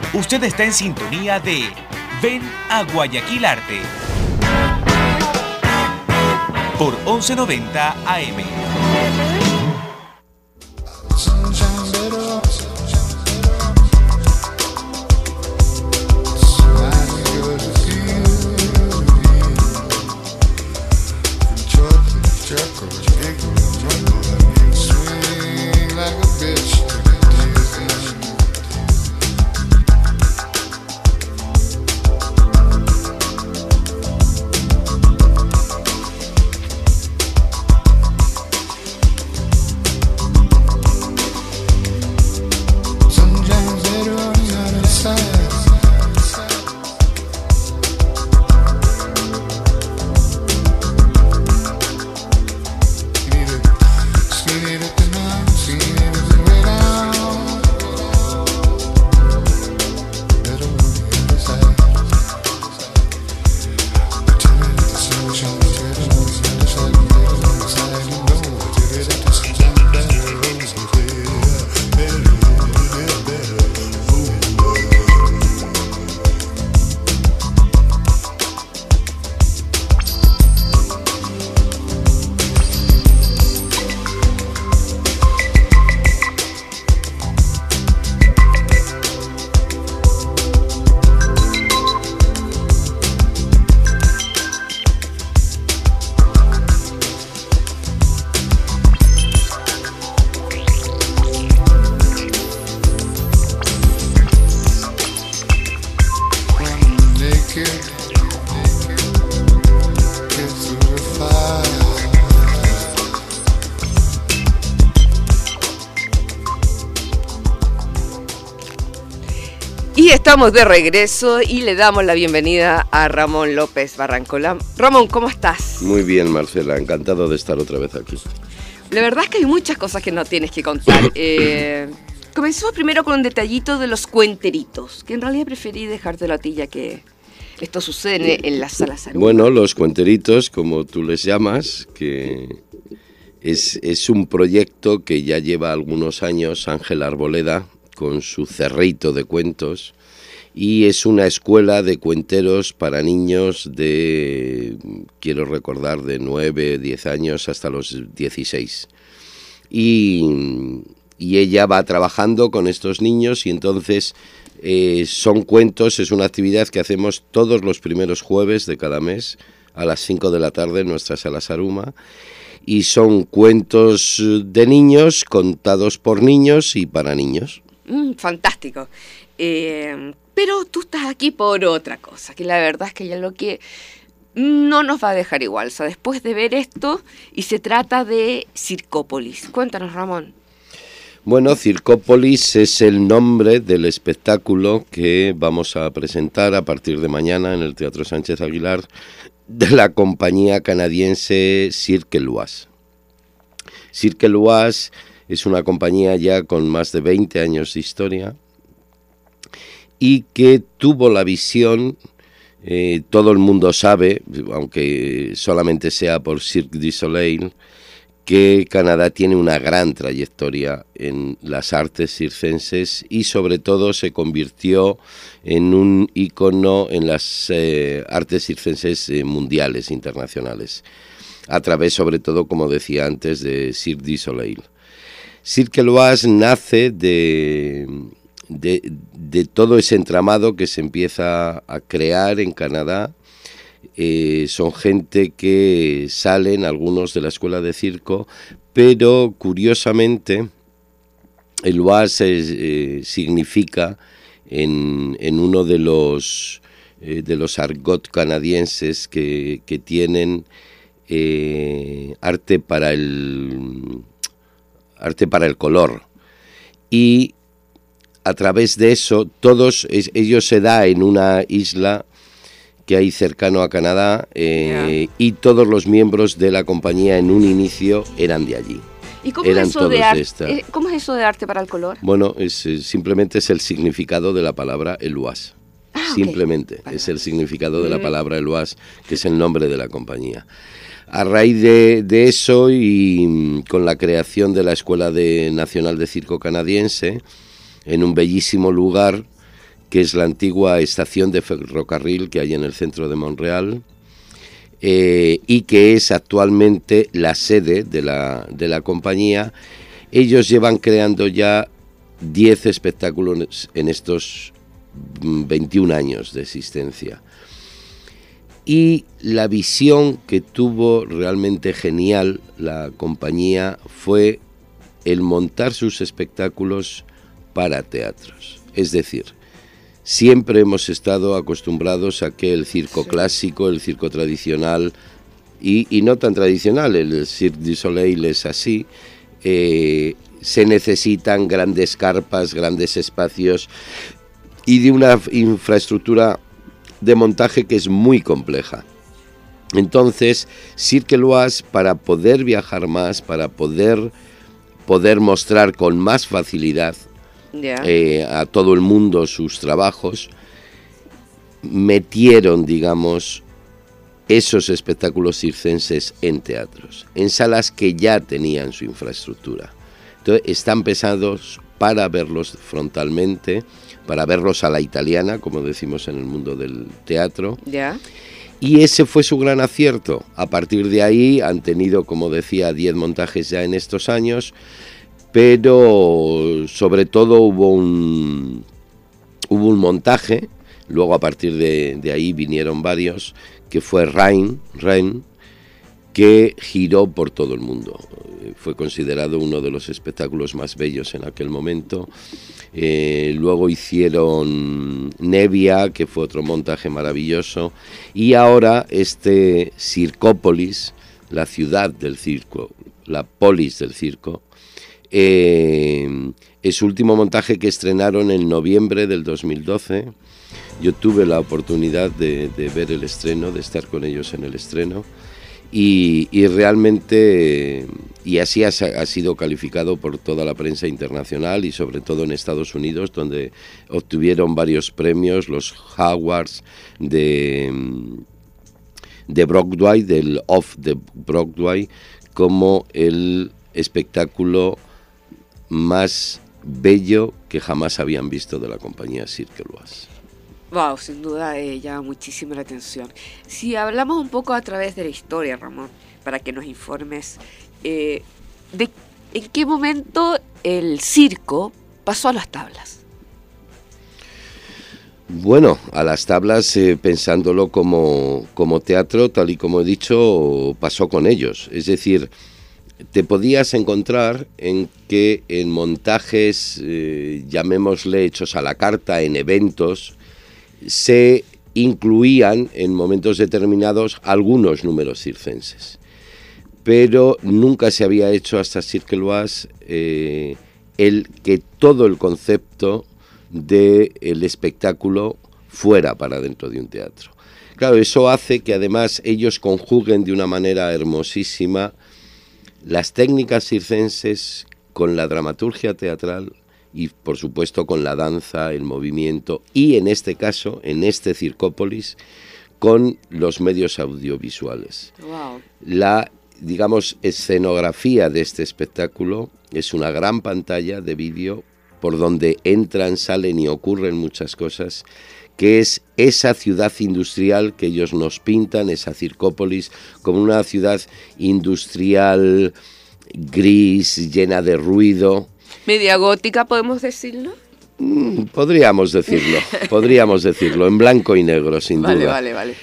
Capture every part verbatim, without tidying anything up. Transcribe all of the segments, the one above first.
Usted está en sintonía de Ven a Guayaquil Arte por once noventa A M. Y estamos de regreso y le damos la bienvenida a Ramón López Barrancola. Ramón, ¿cómo estás? Muy bien, Marcela, encantado de estar otra vez aquí. La verdad es que hay muchas cosas que no tienes que contar. Eh, comencemos primero con un detallito de los cuenteritos, que en realidad preferí dejártelo a ti ya que esto sucede en la Sala Saruma. Bueno, los cuenteritos, como tú les llamas, que es, es un proyecto que ya lleva algunos años Ángel Arboleda con su cerrito de cuentos, y es una escuela de cuenteros para niños de, quiero recordar, de nueve, diez años hasta los dieciséis. Y, y ella va trabajando con estos niños y entonces eh, son cuentos, es una actividad que hacemos todos los primeros jueves de cada mes a las cinco de la tarde en nuestra Sala Saruma. Y son cuentos de niños contados por niños y para niños. Mm, fantástico. Eh, pero tú estás aquí por otra cosa, que la verdad es que ya lo que no nos va a dejar igual. O sea, después de ver esto, y se trata de Circópolis. Cuéntanos, Ramón. Bueno, Circópolis es el nombre del espectáculo que vamos a presentar a partir de mañana en el Teatro Sánchez Aguilar de la compañía canadiense Cirque Loise. Cirque Loise es una compañía ya con más de veinte años de historia y que tuvo la visión, eh, todo el mundo sabe, aunque solamente sea por Cirque du Soleil, que Canadá tiene una gran trayectoria en las artes circenses y sobre todo se convirtió en un ícono en las eh, artes circenses eh, mundiales, internacionales, a través sobre todo, como decía antes, de Cirque du Soleil. Cirque Loise nace de, de, de todo ese entramado que se empieza a crear en Canadá. Eh, son gente que salen, algunos de la escuela de circo, pero curiosamente el Loise eh, significa en, en uno de los, eh, de los argot canadienses que, que tienen eh, arte para el... arte para el color, y a través de eso todos es, ellos se da en una isla que hay cercano a Canadá, eh, yeah. y todos los miembros de la compañía en un inicio eran de allí. ¿Y cómo, eran es eso de arte, de cómo es eso de arte para el color? Bueno, es, es, simplemente es el significado de la palabra Eloise. Ah, simplemente okay. Es el significado de la palabra Eloise, que es el nombre de la compañía. A raíz de, de eso y con la creación de la Escuela de, Nacional de Circo Canadiense, en un bellísimo lugar que es la antigua estación de ferrocarril que hay en el centro de Montreal, eh, y que es actualmente la sede de la, de la compañía. Ellos llevan creando ya diez espectáculos en estos veintiún años de existencia. Y la visión que tuvo realmente genial la compañía fue el montar sus espectáculos para teatros. Es decir, siempre hemos estado acostumbrados a que el circo sí. clásico, el circo tradicional, y, y no tan tradicional, el Cirque du Soleil es así, eh, se necesitan grandes carpas, grandes espacios y de una infraestructura de montaje que es muy compleja. Entonces, Cirque Éloise, para poder viajar más, para poder, poder mostrar con más facilidad yeah. eh, a todo el mundo sus trabajos, metieron, digamos, esos espectáculos circenses en teatros, en salas que ya tenían su infraestructura. Entonces, están pensados para verlos frontalmente, para verlos a la italiana, como decimos en el mundo del teatro. Yeah. Y ese fue su gran acierto. A partir de ahí han tenido, como decía, diez montajes ya en estos años, pero sobre todo hubo un, hubo un montaje, luego a partir de, de ahí vinieron varios, que fue Rein, Rein, que giró por todo el mundo. Fue considerado uno de los espectáculos más bellos en aquel momento. Eh, luego hicieron Nevia, que fue otro montaje maravilloso, y ahora este Circópolis, la ciudad del circo, la polis del circo, eh, es su último montaje que estrenaron en noviembre del dos mil doce. Yo tuve la oportunidad de, de ver el estreno, de estar con ellos en el estreno, y, y realmente, y así ha, ha sido calificado por toda la prensa internacional y sobre todo en Estados Unidos, donde obtuvieron varios premios, los Awards de, de Broadway, del Off de Broadway, como el espectáculo más bello que jamás habían visto de la compañía Cirque Éloise. Wow, sin duda eh, llama muchísimo la atención. Si hablamos un poco a través de la historia, Ramón, para que nos informes, eh, de en qué momento el circo pasó a las tablas. Bueno, a las tablas, eh, pensándolo como, como teatro, tal y como he dicho, pasó con ellos. Es decir, te podías encontrar en que en montajes, eh, llamémosle hechos a la carta, en eventos, se incluían en momentos determinados algunos números circenses, pero nunca se había hecho hasta Cirque Éloise eh, el que todo el concepto del espectáculo fuera para dentro de un teatro. Claro, eso hace que además ellos conjuguen de una manera hermosísima las técnicas circenses con la dramaturgia teatral y por supuesto con la danza, el movimiento y en este caso, en este Circópolis, con los medios audiovisuales. Wow. La, digamos, escenografía de este espectáculo es una gran pantalla de vídeo por donde entran, salen y ocurren muchas cosas, que es esa ciudad industrial que ellos nos pintan, esa Circópolis, como una ciudad industrial gris, llena de ruido. ¿Media gótica, podemos decirlo? Mm, podríamos decirlo, podríamos decirlo, en blanco y negro, sin vale, duda. Vale, vale, vale.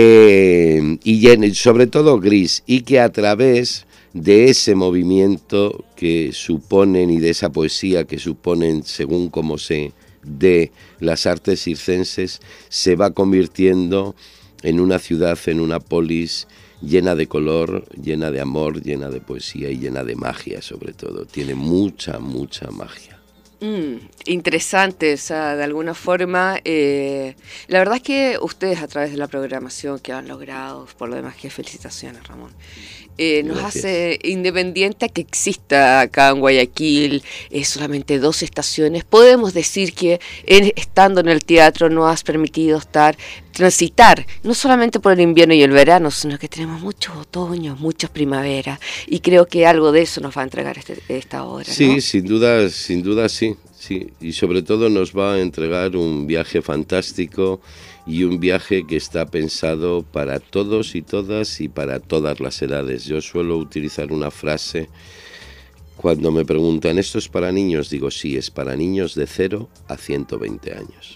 Eh, y llena, sobre todo gris, y que a través de ese movimiento que suponen y de esa poesía que suponen, según como se dé las artes circenses, se va convirtiendo en una ciudad, en una polis llena de color, llena de amor, llena de poesía y llena de magia, sobre todo. Tiene mucha, mucha magia. Mm, interesante, o sea, de alguna forma, eh, la verdad es que ustedes a través de la programación que han logrado, por lo demás que felicitaciones, Ramón, eh, nos Gracias. Hace independiente a que exista acá en Guayaquil eh, solamente dos estaciones. Podemos decir que en, estando en el teatro nos has permitido estar, transitar, no solamente por el invierno y el verano, sino que tenemos muchos otoños, muchas primaveras, y creo que algo de eso nos va a entregar este, esta obra, Sí, ¿no? sin duda, sin duda sí. sí, y sobre todo nos va a entregar un viaje fantástico y un viaje que está pensado para todos y todas y para todas las edades. Yo suelo utilizar una frase cuando me preguntan, ¿esto es para niños? Digo, sí, es para niños de cero a ciento veinte años.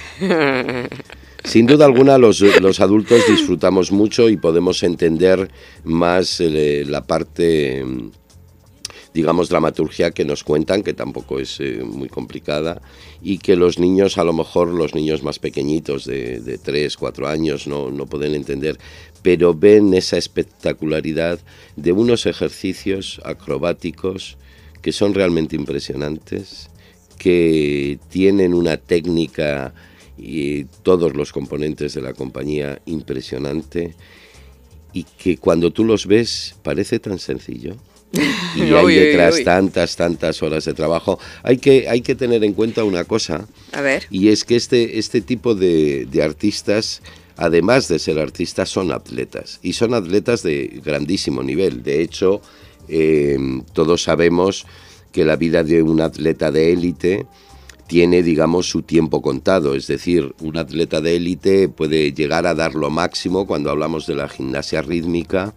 Sin duda alguna los, los adultos disfrutamos mucho y podemos entender más eh, la parte, digamos, dramaturgia que nos cuentan, que tampoco es eh, muy complicada, y que los niños, a lo mejor los niños más pequeñitos de, de tres, cuatro años no, no pueden entender, pero ven esa espectacularidad de unos ejercicios acrobáticos que son realmente impresionantes, que tienen una técnica y todos los componentes de la compañía impresionante, y que cuando tú los ves parece tan sencillo. Y hay uy, detrás uy, uy. tantas, tantas horas de trabajo. Hay que, hay que tener en cuenta una cosa, A ver. y es que este, este tipo de, de artistas, además de ser artistas, son atletas, y son atletas de grandísimo nivel. De hecho, eh, todos sabemos que la vida de un atleta de élite tiene, digamos, su tiempo contado. Es decir, un atleta de élite puede llegar a dar lo máximo cuando hablamos de la gimnasia rítmica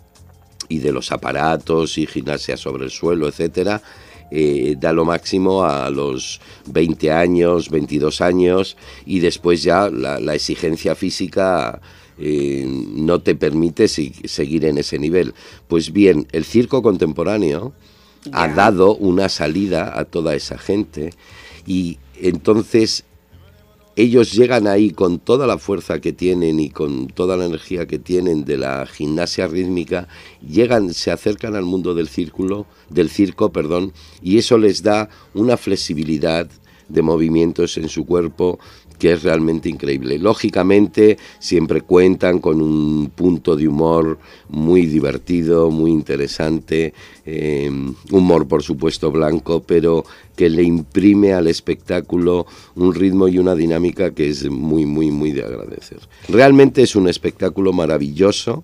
y de los aparatos y gimnasia sobre el suelo, etcétera, eh, da lo máximo a los veinte años, veintidós años, y después ya la, la exigencia física eh, no te permite si, seguir en ese nivel. Pues bien, el circo contemporáneo Ya. ha dado una salida a toda esa gente, y entonces ellos llegan ahí con toda la fuerza que tienen y con toda la energía que tienen de la gimnasia rítmica, llegan, se acercan al mundo del círculo, del circo, perdón, y eso les da una flexibilidad de movimientos en su cuerpo que es realmente increíble. Lógicamente siempre cuentan con un punto de humor muy divertido, muy interesante, eh, humor por supuesto blanco, pero que le imprime al espectáculo un ritmo y una dinámica que es muy, muy, muy de agradecer. Realmente es un espectáculo maravilloso,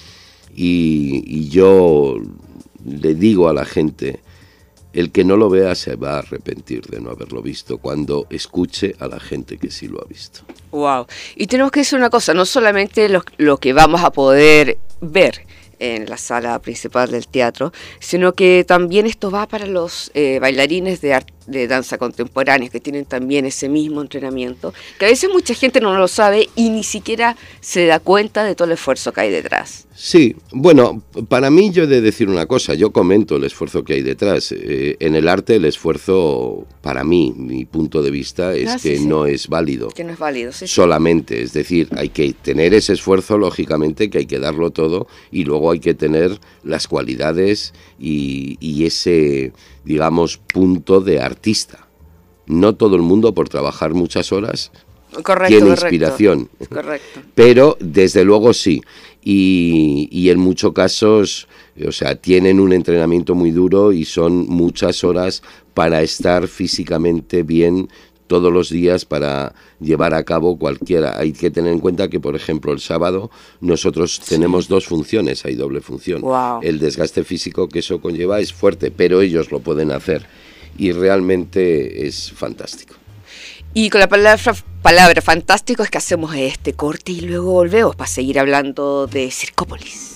y, y yo le digo a la gente, el que no lo vea se va a arrepentir de no haberlo visto cuando escuche a la gente que sí lo ha visto. Wow. Y tenemos que decir una cosa, no solamente lo, lo que vamos a poder ver en la sala principal del teatro, sino que también esto va para los eh, bailarines de, art- de danza contemporánea, que tienen también ese mismo entrenamiento, que a veces mucha gente no lo sabe y ni siquiera se da cuenta de todo el esfuerzo que hay detrás. Sí, bueno, para mí yo he de decir una cosa, yo comento el esfuerzo que hay detrás. Eh, en el arte el esfuerzo, para mí, mi punto de vista, es Ah, sí, que sí. no es válido. Que no es válido, sí, sí. Solamente, es decir, hay que tener ese esfuerzo, lógicamente, que hay que darlo todo, y luego hay que tener las cualidades y, y ese, digamos, punto de artista. No todo el mundo, por trabajar muchas horas, Correcto, tiene correcto. inspiración. Correcto. Pero desde luego sí, y, y en muchos casos, o sea, tienen un entrenamiento muy duro y son muchas horas para estar físicamente bien todos los días, para llevar a cabo cualquiera. Hay que tener en cuenta que, por ejemplo, el sábado nosotros sí. tenemos dos funciones, hay doble función. Wow. El desgaste físico que eso conlleva es fuerte, pero ellos lo pueden hacer, y realmente es fantástico. Y con la palabra, palabra fantástico es que hacemos este corte y luego volvemos para seguir hablando de Circópolis.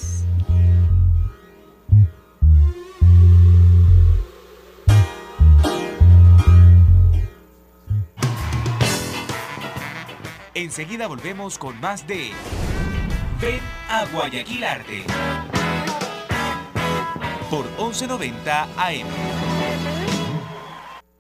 Enseguida volvemos con más de Ven a Guayaquil Arte por once noventa A M.